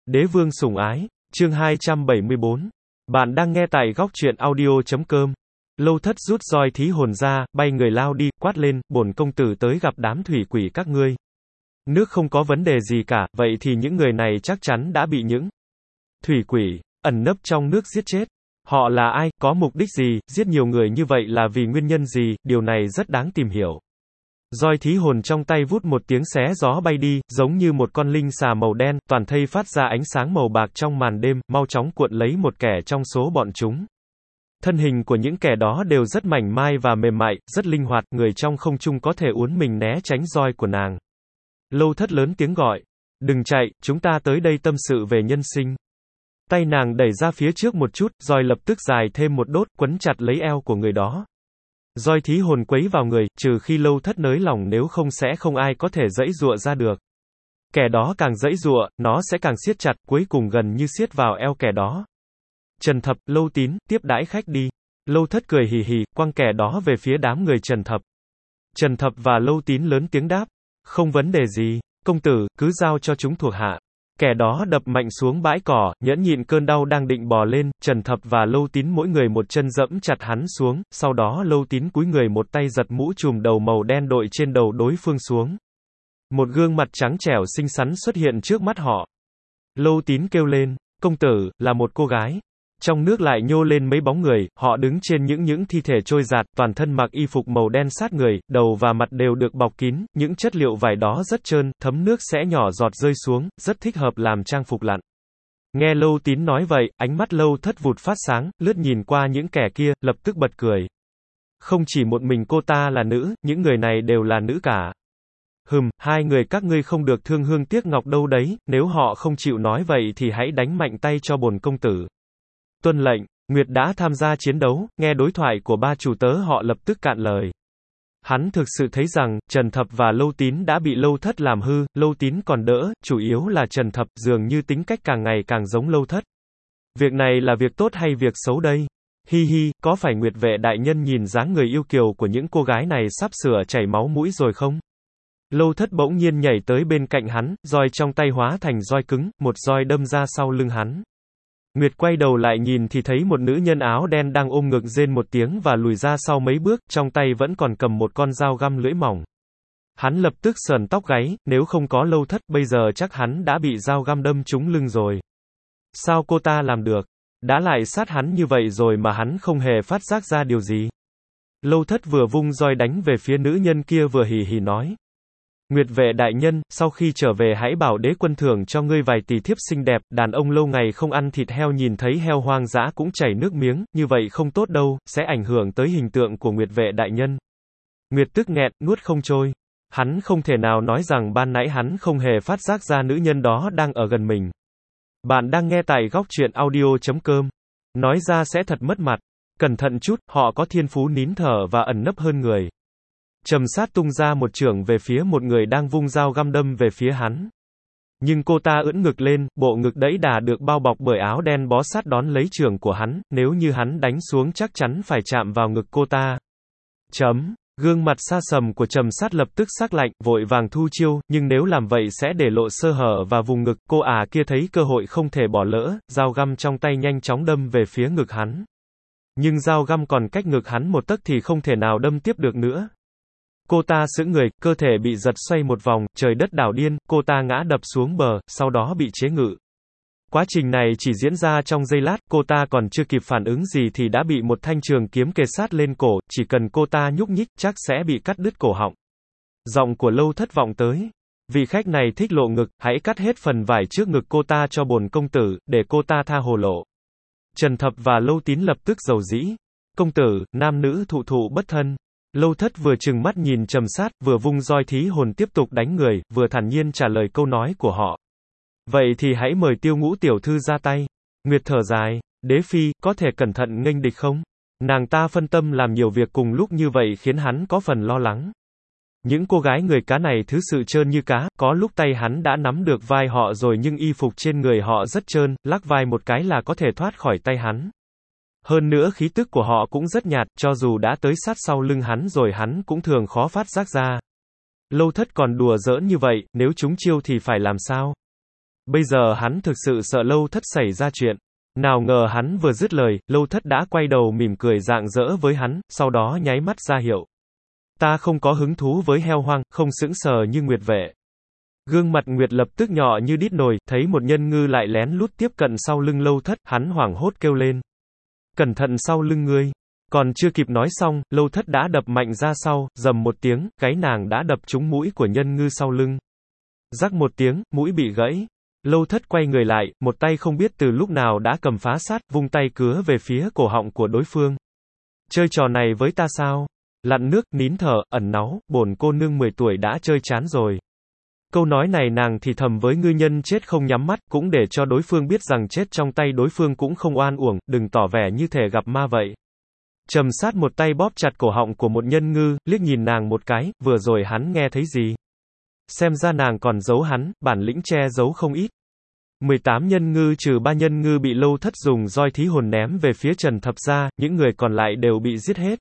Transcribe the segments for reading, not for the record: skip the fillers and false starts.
Đế vương sủng ái, chương 274. Bạn đang nghe tại góc truyện audio.com. Lâu Thất rút roi thí hồn ra, bay người lao đi, quát lên, bổn công tử tới gặp đám thủy quỷ các ngươi. Nước không có vấn đề gì cả, vậy thì những người này chắc chắn đã bị những thủy quỷ ẩn nấp trong nước giết chết. Họ là ai, có mục đích gì, giết nhiều người như vậy là vì nguyên nhân gì, điều này rất đáng tìm hiểu. Roi thí hồn trong tay vút một tiếng xé gió bay đi, giống như một con linh xà màu đen, toàn thây phát ra ánh sáng màu bạc trong màn đêm, mau chóng cuộn lấy một kẻ trong số bọn chúng. Thân hình của những kẻ đó đều rất mảnh mai và mềm mại, rất linh hoạt, người trong không trung có thể uốn mình né tránh roi của nàng. Lâu Thất lớn tiếng gọi, đừng chạy, chúng ta tới đây tâm sự về nhân sinh. Tay nàng đẩy ra phía trước một chút, roi lập tức dài thêm một đốt, quấn chặt lấy eo của người đó. Roi thí hồn quấy vào người, trừ khi Lâu Thất nới lỏng, nếu không sẽ không ai có thể giãy giụa ra được. Kẻ đó càng giãy giụa, nó sẽ càng siết chặt, cuối cùng gần như siết vào eo kẻ đó. Trần Thập, Lâu Tín, tiếp đãi khách đi. Lâu Thất cười hì hì, quăng kẻ đó về phía đám người Trần Thập. Trần Thập và Lâu Tín lớn tiếng đáp, không vấn đề gì, công tử, cứ giao cho chúng thuộc hạ. Kẻ đó đập mạnh xuống bãi cỏ, nhẫn nhịn cơn đau đang định bò lên, Trần Thập và Lâu Tín mỗi người một chân dẫm chặt hắn xuống, sau đó Lâu Tín cúi người một tay giật mũ trùm đầu màu đen đội trên đầu đối phương xuống. Một gương mặt trắng trẻo xinh xắn xuất hiện trước mắt họ. Lâu Tín kêu lên, công tử, là một cô gái. Trong nước lại nhô lên mấy bóng người, họ đứng trên những thi thể trôi giạt, toàn thân mặc y phục màu đen sát người, đầu và mặt đều được bọc kín, những chất liệu vải đó rất trơn, thấm nước sẽ nhỏ giọt rơi xuống, rất thích hợp làm trang phục lặn. Nghe Lâu Tín nói vậy, ánh mắt Lâu Thất vụt phát sáng, lướt nhìn qua những kẻ kia, lập tức bật cười. Không chỉ một mình cô ta là nữ, những người này đều là nữ cả. Hai người các ngươi không được thương hương tiếc ngọc đâu đấy, nếu họ không chịu nói vậy thì hãy đánh mạnh tay cho bổn công tử. Tuân lệnh, Nguyệt đã tham gia chiến đấu, nghe đối thoại của ba chủ tớ họ lập tức cạn lời. Hắn thực sự thấy rằng, Trần Thập và Lâu Tín đã bị Lâu Thất làm hư, Lâu Tín còn đỡ, chủ yếu là Trần Thập, dường như tính cách càng ngày càng giống Lâu Thất. Việc này là việc tốt hay việc xấu đây? Hi hi, có phải Nguyệt vệ đại nhân nhìn dáng người yêu kiều của những cô gái này sắp sửa chảy máu mũi rồi không? Lâu Thất bỗng nhiên nhảy tới bên cạnh hắn, roi trong tay hóa thành roi cứng, một roi đâm ra sau lưng hắn. Nguyệt quay đầu lại nhìn thì thấy một nữ nhân áo đen đang ôm ngực rên một tiếng và lùi ra sau mấy bước, trong tay vẫn còn cầm một con dao găm lưỡi mỏng. Hắn lập tức sờn tóc gáy, nếu không có Lâu Thất, bây giờ chắc hắn đã bị dao găm đâm trúng lưng rồi. Sao cô ta làm được? Đã lại sát hắn như vậy rồi mà hắn không hề phát giác ra điều gì. Lâu Thất vừa vung roi đánh về phía nữ nhân kia vừa hì hì nói. Nguyệt vệ đại nhân, sau khi trở về hãy bảo đế quân thưởng cho ngươi vài tỷ thiếp xinh đẹp, đàn ông lâu ngày không ăn thịt heo nhìn thấy heo hoang dã cũng chảy nước miếng, như vậy không tốt đâu, sẽ ảnh hưởng tới hình tượng của Nguyệt vệ đại nhân. Nguyệt tức nghẹn, nuốt không trôi. Hắn không thể nào nói rằng ban nãy hắn không hề phát giác ra nữ nhân đó đang ở gần mình. Bạn đang nghe tại góc truyện audio.com. Nói ra sẽ thật mất mặt. Cẩn thận chút, họ có thiên phú nín thở và ẩn nấp hơn người. Trầm Sát tung ra một chưởng về phía một người đang vung dao găm đâm về phía hắn. Nhưng cô ta ưỡn ngực lên, bộ ngực đẫy đà được bao bọc bởi áo đen bó sát đón lấy chưởng của hắn, nếu như hắn đánh xuống chắc chắn phải chạm vào ngực cô ta. Gương mặt xa sầm của Trầm Sát lập tức sắc lạnh, vội vàng thu chiêu, nhưng nếu làm vậy sẽ để lộ sơ hở và vùng ngực, cô kia thấy cơ hội không thể bỏ lỡ, dao găm trong tay nhanh chóng đâm về phía ngực hắn. Nhưng dao găm còn cách ngực hắn một tấc thì không thể nào đâm tiếp được nữa. Cô ta sững người, cơ thể bị giật xoay một vòng, trời đất đảo điên, cô ta ngã đập xuống bờ, sau đó bị chế ngự. Quá trình này chỉ diễn ra trong giây lát, cô ta còn chưa kịp phản ứng gì thì đã bị một thanh trường kiếm kề sát lên cổ, chỉ cần cô ta nhúc nhích chắc sẽ bị cắt đứt cổ họng. Giọng của Lâu Thất vọng tới. Vị khách này thích lộ ngực, hãy cắt hết phần vải trước ngực cô ta cho bổn công tử, để cô ta tha hồ lộ. Trần Thập và Lâu Tín lập tức rầu rĩ. Công tử, nam nữ thụ thụ bất thân. Lâu Thất vừa trừng mắt nhìn Trầm Sát, vừa vung roi thí hồn tiếp tục đánh người, vừa thản nhiên trả lời câu nói của họ. Vậy thì hãy mời Tiêu Ngũ tiểu thư ra tay. Nguyệt thở dài, đế phi, có thể cẩn thận nghênh địch không? Nàng ta phân tâm làm nhiều việc cùng lúc như vậy khiến hắn có phần lo lắng. Những cô gái người cá này thứ sự trơn như cá, có lúc tay hắn đã nắm được vai họ rồi nhưng y phục trên người họ rất trơn, lắc vai một cái là có thể thoát khỏi tay hắn. Hơn nữa khí tức của họ cũng rất nhạt, cho dù đã tới sát sau lưng hắn rồi hắn cũng thường khó phát giác ra. Lâu Thất còn đùa giỡn như vậy, nếu chúng chiêu thì phải làm sao? Bây giờ hắn thực sự sợ Lâu Thất xảy ra chuyện. Nào ngờ hắn vừa dứt lời, Lâu Thất đã quay đầu mỉm cười rạng rỡ với hắn, sau đó nháy mắt ra hiệu. Ta không có hứng thú với heo hoang, không sững sờ như Nguyệt vệ. Gương mặt Nguyệt lập tức nhỏ như đít nồi, thấy một nhân ngư lại lén lút tiếp cận sau lưng Lâu Thất, hắn hoảng hốt kêu lên. Cẩn thận sau lưng ngươi. Còn chưa kịp nói xong, Lâu Thất đã đập mạnh ra sau, rầm một tiếng, gáy nàng đã đập trúng mũi của nhân ngư sau lưng. Rắc một tiếng, mũi bị gãy. Lâu Thất quay người lại, một tay không biết từ lúc nào đã cầm phá sát, vung tay cứa về phía cổ họng của đối phương. Chơi trò này với ta sao? Lặn nước, nín thở, ẩn náu, bổn cô nương 10 tuổi đã chơi chán rồi. Câu nói này nàng thì thầm với ngư nhân chết không nhắm mắt, cũng để cho đối phương biết rằng chết trong tay đối phương cũng không oan uổng, đừng tỏ vẻ như thể gặp ma vậy. Trầm Sát một tay bóp chặt cổ họng của một nhân ngư, liếc nhìn nàng một cái, vừa rồi hắn nghe thấy gì? Xem ra nàng còn giấu hắn, bản lĩnh che giấu không ít. 18 nhân ngư trừ 3 nhân ngư bị Lâu Thất dùng roi thí hồn ném về phía Trần Thập gia, những người còn lại đều bị giết hết.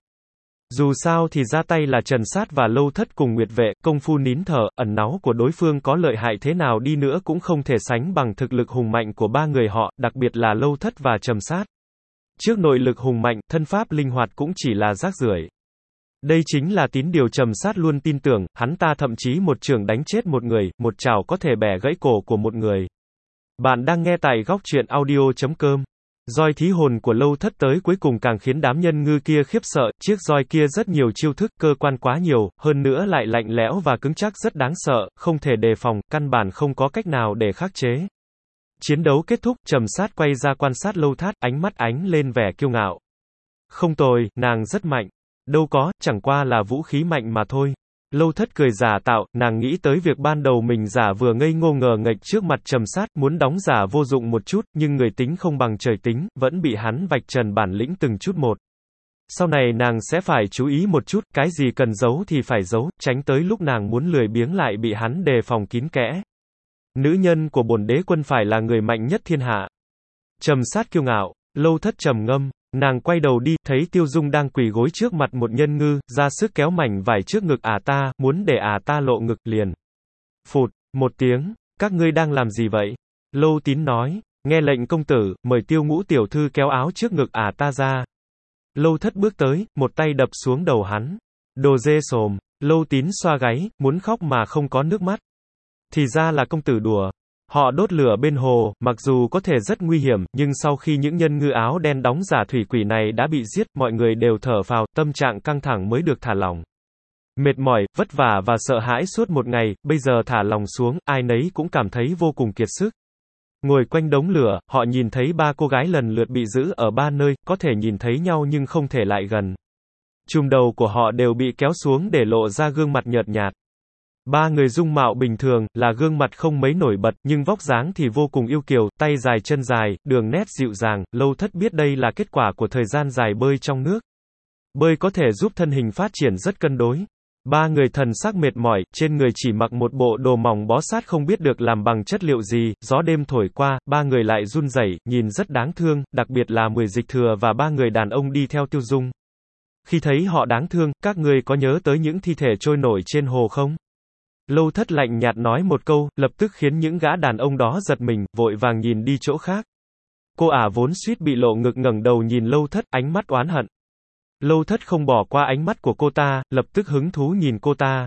Dù sao thì ra tay là Trần Sát và Lâu Thất cùng Nguyệt vệ, công phu nín thở, ẩn náu của đối phương có lợi hại thế nào đi nữa cũng không thể sánh bằng thực lực hùng mạnh của ba người họ, đặc biệt là Lâu Thất và Trầm Sát. Trước nội lực hùng mạnh, thân pháp linh hoạt cũng chỉ là rác rưởi. Đây chính là tín điều Trầm Sát luôn tin tưởng, hắn ta thậm chí một chưởng đánh chết một người, một chảo có thể bẻ gãy cổ của một người. Bạn đang nghe tại góc truyện audio.com. Roi thí hồn của Lâu Thất tới cuối cùng càng khiến đám nhân ngư kia khiếp sợ, chiếc roi kia rất nhiều chiêu thức, cơ quan quá nhiều, hơn nữa lại lạnh lẽo và cứng chắc rất đáng sợ, không thể đề phòng, căn bản không có cách nào để khắc chế. Chiến đấu kết thúc, Trầm Sát quay ra quan sát Lâu Thất, ánh mắt ánh lên vẻ kiêu ngạo. Không tồi, nàng rất mạnh. Đâu có, chẳng qua là vũ khí mạnh mà thôi. Lâu Thất cười giả tạo, nàng nghĩ tới việc ban đầu mình giả vừa ngây ngô ngờ nghệch trước mặt Trầm Sát, muốn đóng giả vô dụng một chút, nhưng người tính không bằng trời tính, vẫn bị hắn vạch trần bản lĩnh từng chút một. Sau này nàng sẽ phải chú ý một chút, cái gì cần giấu thì phải giấu, tránh tới lúc nàng muốn lười biếng lại bị hắn đề phòng kín kẽ. Nữ nhân của bổn đế quân phải là người mạnh nhất thiên hạ. Trầm Sát kiêu ngạo, Lâu Thất trầm ngâm. Nàng quay đầu đi, thấy Tiêu Dung đang quỳ gối trước mặt một nhân ngư, ra sức kéo mảnh vải trước ngực ta, muốn để ta lộ ngực liền. Phụt, một tiếng, các ngươi đang làm gì vậy? Lâu Tín nói, nghe lệnh công tử, mời Tiêu Ngũ tiểu thư kéo áo trước ngực ta ra. Lâu Thất bước tới, một tay đập xuống đầu hắn. Đồ dê sồm, Lâu Tín xoa gáy, muốn khóc mà không có nước mắt. Thì ra là công tử đùa. Họ đốt lửa bên hồ, mặc dù có thể rất nguy hiểm, nhưng sau khi những nhân ngư áo đen đóng giả thủy quỷ này đã bị giết, mọi người đều thở phào, tâm trạng căng thẳng mới được thả lỏng. Mệt mỏi, vất vả và sợ hãi suốt một ngày, bây giờ thả lỏng xuống, ai nấy cũng cảm thấy vô cùng kiệt sức. Ngồi quanh đống lửa, họ nhìn thấy ba cô gái lần lượt bị giữ ở ba nơi, có thể nhìn thấy nhau nhưng không thể lại gần. Chùm đầu của họ đều bị kéo xuống để lộ ra gương mặt nhợt nhạt. Ba người dung mạo bình thường, là gương mặt không mấy nổi bật, nhưng vóc dáng thì vô cùng yêu kiều, tay dài chân dài, đường nét dịu dàng, Lâu Thất biết đây là kết quả của thời gian dài bơi trong nước. Bơi có thể giúp thân hình phát triển rất cân đối. Ba người thần sắc mệt mỏi, trên người chỉ mặc một bộ đồ mỏng bó sát không biết được làm bằng chất liệu gì, gió đêm thổi qua, ba người lại run rẩy, nhìn rất đáng thương, đặc biệt là 10 dịch thừa và ba người đàn ông đi theo Tiêu Dung. Khi thấy họ đáng thương, các ngươi có nhớ tới những thi thể trôi nổi trên hồ không? Lâu Thất lạnh nhạt nói một câu, lập tức khiến những gã đàn ông đó giật mình, vội vàng nhìn đi chỗ khác. Cô vốn suýt bị lộ ngực ngẩng đầu nhìn Lâu Thất, ánh mắt oán hận. Lâu Thất không bỏ qua ánh mắt của cô ta, lập tức hứng thú nhìn cô ta.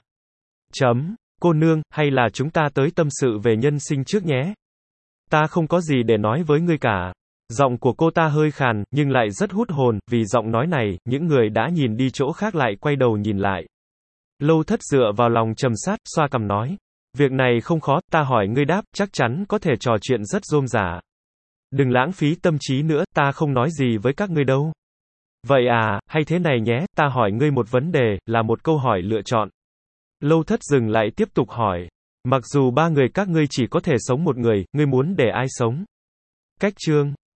Cô nương, hay là chúng ta tới tâm sự về nhân sinh trước nhé? Ta không có gì để nói với ngươi cả. Giọng của cô ta hơi khàn, nhưng lại rất hút hồn, vì giọng nói này, những người đã nhìn đi chỗ khác lại quay đầu nhìn lại. Lâu Thất dựa vào lòng Trầm Sát, xoa cằm nói. Việc này không khó, ta hỏi ngươi đáp, chắc chắn có thể trò chuyện rất rôm rả. Đừng lãng phí tâm trí nữa, ta không nói gì với các ngươi đâu. Vậy hay thế này nhé, ta hỏi ngươi một vấn đề, là một câu hỏi lựa chọn. Lâu Thất dừng lại tiếp tục hỏi. Mặc dù ba người các ngươi chỉ có thể sống một người, ngươi muốn để ai sống? Cách chương.